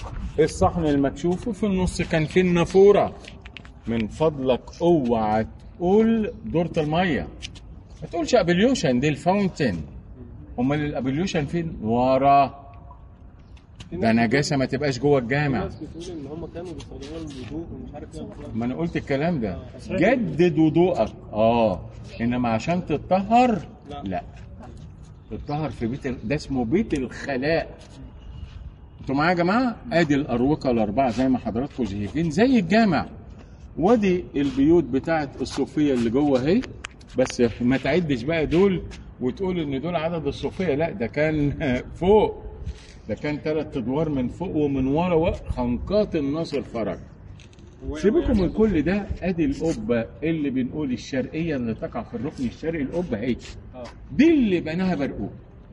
الصحن المكشوف وفي النص كان في النافوره. من فضلك اوعى تقول دورة الميه، ما تقولش ابليوشن، دي الفاونتن. امال الابليوشن فين؟ ورا. ده نجاسه ما تبقاش جوه الجامع. الناس بتقول ان هم كانوا بيستخدموها للوضوء ومش عارف ايه. ما انا قلت الكلام ده. جدد وضوءك انما عشان تتطهر لا. تتطهر في بيت ده اسمه بيت الخلاء. انتوا معايا يا جماعه؟ ادي الاروقه الاربعه زي ما حضراتكم شايفين زي الجامع. ودي البيوت بتاعت الصوفيه اللي جوه اهي. بس ما تعدش بقى دول وتقول ان دول عدد الصوفيه، لا ده كان فوق. ده كان 3 ادوار من فوق ومن ورا خنقات الناصر فرج. سيبكم من كل ده. ادي القبه اللي بنقول الشرقيه اللي تقع في الركن الشرقي. القبه اهي دي اللي بناها برقوق،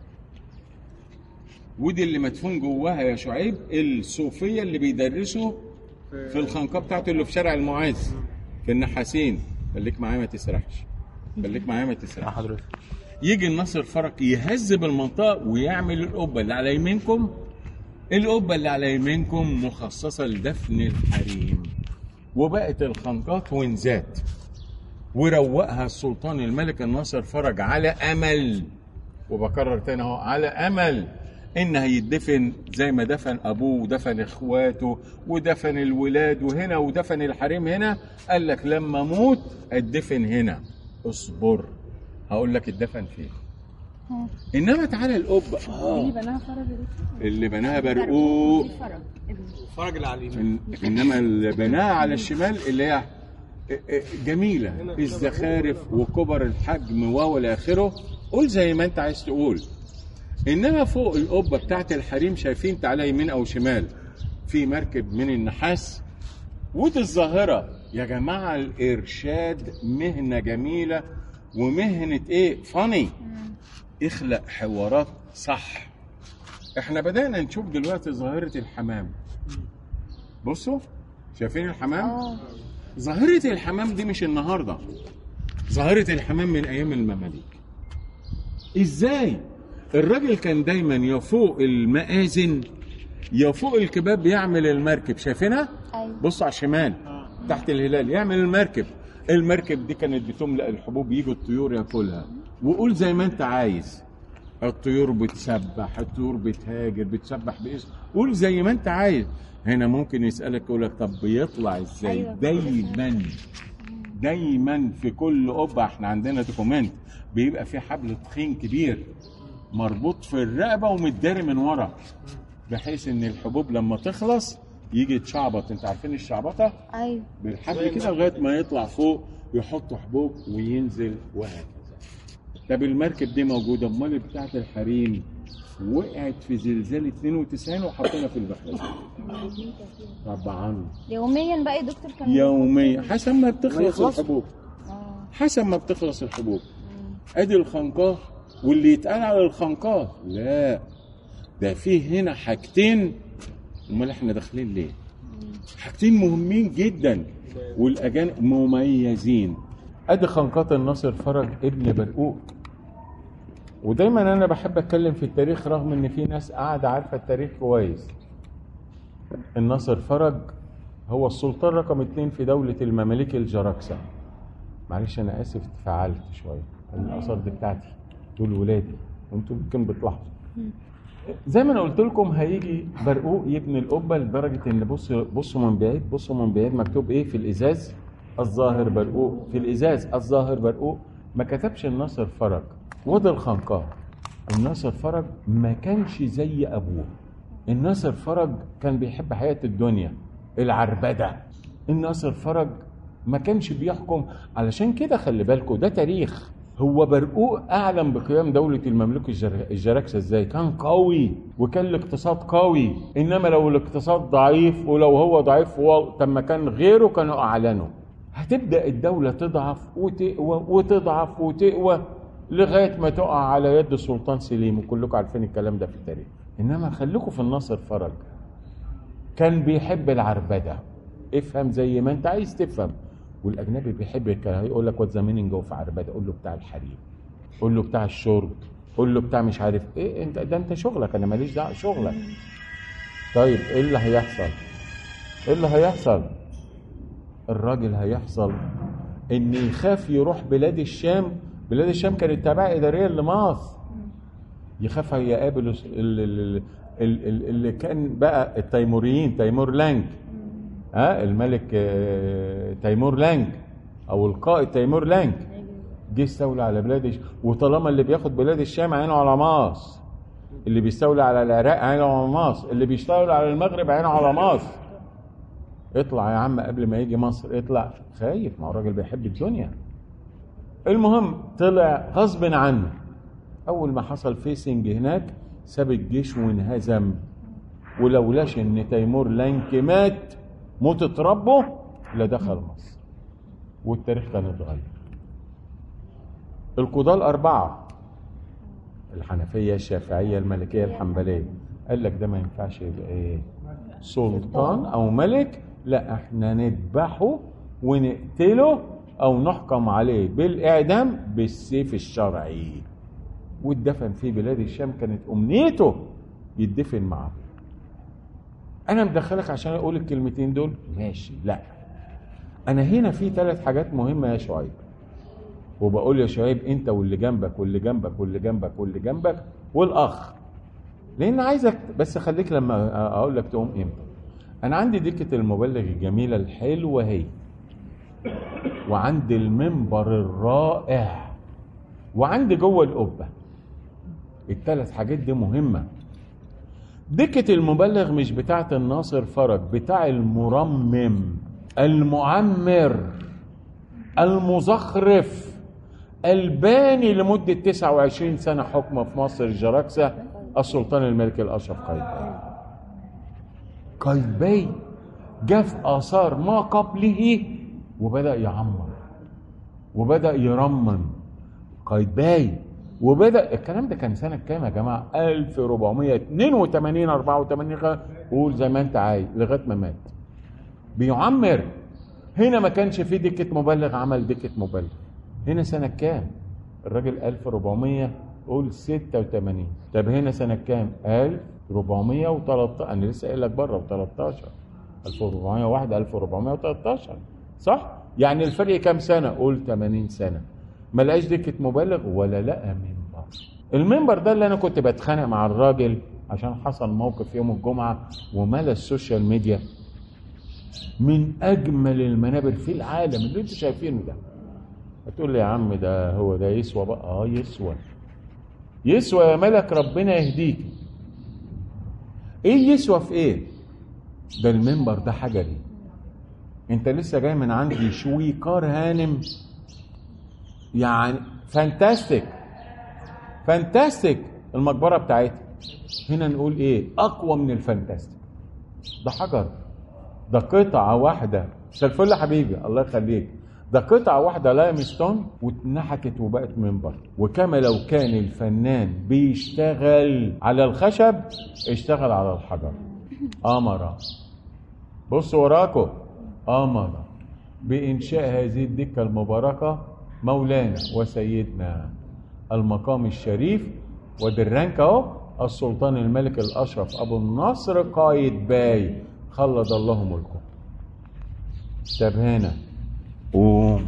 ودي اللي مدفون جواها يا شعيب الصوفيه اللي بيدرسوا في الخنقه بتاعته اللي في شارع المعز في النحاسين. خليك معايا ما تسرحش، خليك معايا ما تسرحش حضرتك. يجي الناصر فرج يهذب المنطقه ويعمل القبه اللي على يمينكم. القبه اللي على يمينكم مخصصه لدفن الحريم، وبقت الخنقات ونزات وروقها السلطان الملك الناصر فرج على امل، وبكرر تاني اهو، على امل ان هيدفن زي ما دفن ابوه ودفن اخواته ودفن الولاد وهنا ودفن الحريم هنا. قال لك لما اموت ادفن هنا. اصبر هقول لك اتدفن فين. انما تعالى القبه اللي بناها فرج اللي بناها برقوق فرج اللي على اليمين. انما اللي بناها على الشمال اللي هي جميله الزخارف وكبر الحجم والى اخره. قول زي ما انت عايز تقول. انما فوق القبه بتاعت الحريم شايفين تعالى يمين او شمال في مركب من النحاس. ودي الظاهره يا جماعه. الارشاد مهنه جميله ومهنه ايه فاني. اخلق حوارات صح. احنا بدأنا نشوف دلوقتي ظاهرة الحمام. بصوا شايفين الحمام؟ ظاهرة الحمام دي مش النهاردة، ظاهرة الحمام من ايام المماليك. ازاي؟ الراجل كان دايما يفوق المآذن يفوق الكباب يعمل المركب. شايفينها؟ بصوا على الشمال تحت الهلال يعمل المركب. المركب دي كانت بتملأ الحبوب يجوا الطيور ياكلها. وقول زي ما انت عايز. الطيور بتسبح، الطيور بتهاجر، بتسبح باسم. قول زي ما انت عايز. هنا ممكن يسألك يقول لك طب بيطلع ازاي؟ دايما في كل قبة احنا عندنا دوكومنت بيبقى في حبل تخين كبير مربوط في الرقبة ومتداري من ورا، بحيث ان الحبوب لما تخلص يجي يتشعبط. انت عارفين الشعبطة؟ ايوه بالحبل كده لغاية ما يطلع فوق يحطوا حبوب وينزل وهكذا. طب المركب دي موجودة، امال بتاعت الحريم وقعت في زلزال 92 وحطينا في البحر. طبعا يوميا بقى يا دكتور كان يوميا حسب ما بتخلص الحبوب. حسب ما بتخلص الحبوب. ادي الخنقاه. واللي يتقال على الخنقاه لا ده فيه هنا حاجتين. امال احنا داخلين ليه؟ حاجتين مهمين جدا والاجانب مميزين. ادي خنقات الناصر فرج ابن برقوق. ودايما انا بحب اتكلم في التاريخ رغم ان في ناس قاعده عارفه التاريخ كويس. الناصر فرج هو السلطان رقم 2 في دولة المماليك الجراكسة. معلش انا اسف تفاعلت شويه. الاثار دي بتاعتي دول ولادي وانتم يمكن بتلاحظوا. زي ما انا قلت لكم هيجي برقوق يبني القبه لدرجه ان بصوا من بعيد. بصوا من بعيد مكتوب ايه في الازاز؟ الظاهر برقوق. في الازاز الظاهر برقوق. ما كتبش الناصر فرج. وده الخنقاه. الناصر فرج ما كانش زي ابوه. الناصر فرج كان بيحب حياه الدنيا العربده. الناصر فرج ما كانش بيحكم. علشان كده خلي بالكم ده تاريخ. هو برقوق اعلم بقيام دولة المملوك الجراكسة ازاي؟ كان قوي وكان الاقتصاد قوي. انما لو الاقتصاد ضعيف ولو هو ضعيف طب ما كان غيره كانوا اعلنوا. هتبدأ الدولة تضعف وتقوى وتضعف وتقوى لغاية ما تقع على يد السلطان سليم. وكلكم عارفين الكلام ده في التاريخ. انما خليكم في الناصر فرج كان بيحب العربدة. افهم زي ما انت عايز تفهم. والاجنبي بيحب الكلام. يقول لك وات ذا مينينج اوف عربده. قول له بتاع الحريم، قول له بتاع الشرب، قول له بتاع مش عارف ايه. انت ده انت شغلك، انا ماليش دعوه شغلك. طيب ايه اللي هيحصل؟ ايه اللي هيحصل؟ الراجل هيحصل ان يخاف يروح بلاد الشام. بلاد الشام كانت تابعه اداريا لمصر. يخاف يقابل اللي كان بقى التيموريين، تيمور لانج، الملك تيمور لانج او القائد تيمور لانج جه استولى على بلاد الشام. وطالما اللي بياخد بلاد الشام عينه على مصر، اللي بيستولى على العراق عينه على مصر، اللي بيستولى على المغرب عينه على مصر. اطلع يا عم قبل ما يجي مصر، اطلع. خايف، ما هو الراجل بيحب الدنيا. المهم طلع غصب عنه. اول ما حصل فيسنج هناك ساب الجيش وانهزم. ولولاش ان تيمور لانك مات موتة ربه لدخل مصر، والتاريخ كان اتغير. القضاة الأربعة، الحنفية، الشافعية، المالكية، الحنبلية، قال لك ده ما ينفعش يبقى ايه؟ سلطان او ملك. لا، احنا نذبحه ونقتله او نحكم عليه بالاعدام بالسيف الشرعي. واتدفن في بلاد الشام. كانت امنيته يدفن معه. انا مدخلك عشان اقول الكلمتين دول؟ ماشي. لا، انا هنا في 3 حاجات مهمة يا شعيب، وبقول يا شعيب انت واللي جنبك واللي جنبك واللي جنبك واللي جنبك والاخ، لان عايزك بس خليك لما اقول لك تقوم امتى. انا عندي دكة المبلغ الجميلة الحلوة هي، وعندي المنبر الرائع، وعندي جوه القبة. ال3 حاجات دي مهمة. دكة المبلغ مش بتاعت الناصر فرج، بتاع المرمم، المعمر، المزخرف، الباني لمدة 29 سنة حكم في مصر، الجراكسة، السلطان الملك الأشرف قايتباي. قايتباي جاء في آثار ما قبله وبدأ يعمر وبدأ يرمم. قايتباي وبدأ الكلام ده كان سنة كام يا جماعة؟ 1482 84، قول زي ما انت عايز، لغاية ما مات بيعمر. هنا ما كانش فيه دكة مبلغ، عمل دكة مبلغ. هنا سنة كام؟ الراجل 1400 قول 86. طب هنا سنة كام؟ 1413. انا لسه قايل لك بره و13 1401 1413 صح؟ يعني الفرق كام سنة؟ قول 80 سنة. ما لقاش دكة مبلغ ولا لقى منبر. المنبر ده اللي انا كنت بتخانق مع الراجل عشان حصل موقف يوم الجمعة وملا السوشيال ميديا. من اجمل المنابر في العالم اللي انتوا شايفينه ده. هتقول لي يا عم ده هو ده يسوى بقى؟ يسوى. يسوى يا ملك، ربنا يهديك. ايه يسوى في ايه؟ ده المنبر ده حجري. انت لسه جاي من عندي شويكار هانم، يعني فانتاستيك فانتاستيك المقبرة بتاعتها. هنا نقول ايه؟ اقوى من الفانتاستيك. ده حجر، ده قطعة واحدة. الفل يا حبيبي، الله يخليك. ده قطعة واحدة لايمستون واتنحكت وبقت منبر. وكما لو كان الفنان بيشتغل على الخشب اشتغل على الحجر. أمر، بص وراكم، أمر بإنشاء هذه الدكة المباركة مولانا وسيدنا المقام الشريف ودرانك اهو السلطان الملك الأشرف أبو النصر قايتباي خلد الله ملكه. طب هنا قوم.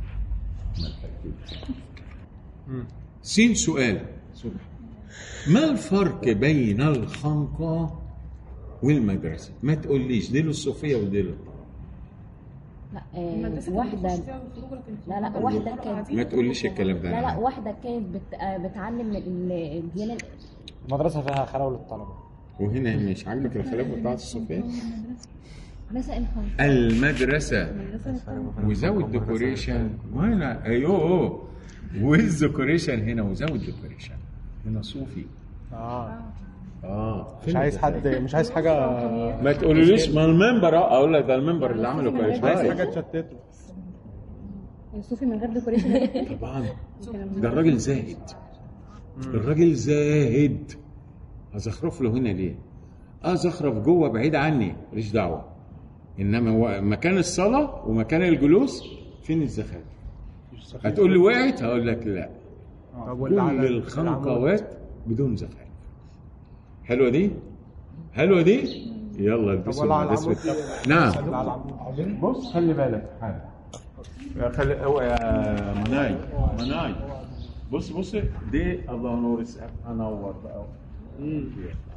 سين سؤال، ما الفرق بين الخنقة والمدرسة؟ ما تقوليش دي للصوفية ودي للطلبة. لا واحدة، لا واحدة كانت، ما تقوليش الكلام ده. لا واحدة كانت بتعلم الديانة. المدرسة فيها خلاوة للطلبة. وهنا مش عاجبك الخلاوة بتاعت الصوفية؟ مساء المدرسة وزود ديكوريشن وهنا ايوه والديكوريشن هنا وزود ديكوريشن هنا صوفي. مش عايز حد، مش عايز حاجة. ما تقوليش ما المنبر اقول لك ده المنبر اللي عمله كويس. مش عايز حاجة تشتته. صوفي من غير ديكوريشن. طبعا ده الراجل زاهد. الراجل زاهد. هزخرف له هنا ليه؟ زخرف جوه بعيد عني ماليش دعوه. انما مكان الصلاه ومكان الجلوس فين الزخارف؟ هتقول لي وقعت؟ هقول لك لا. كل الخنقوات بدون زخارف. حلوه دي؟ حلوه دي؟ يلا البسوا ولا على الاسود. العمود نعم. على العمود. بص خلي بالك حاجه، خلي هو يا مناي بص دي الله نور انور بقى.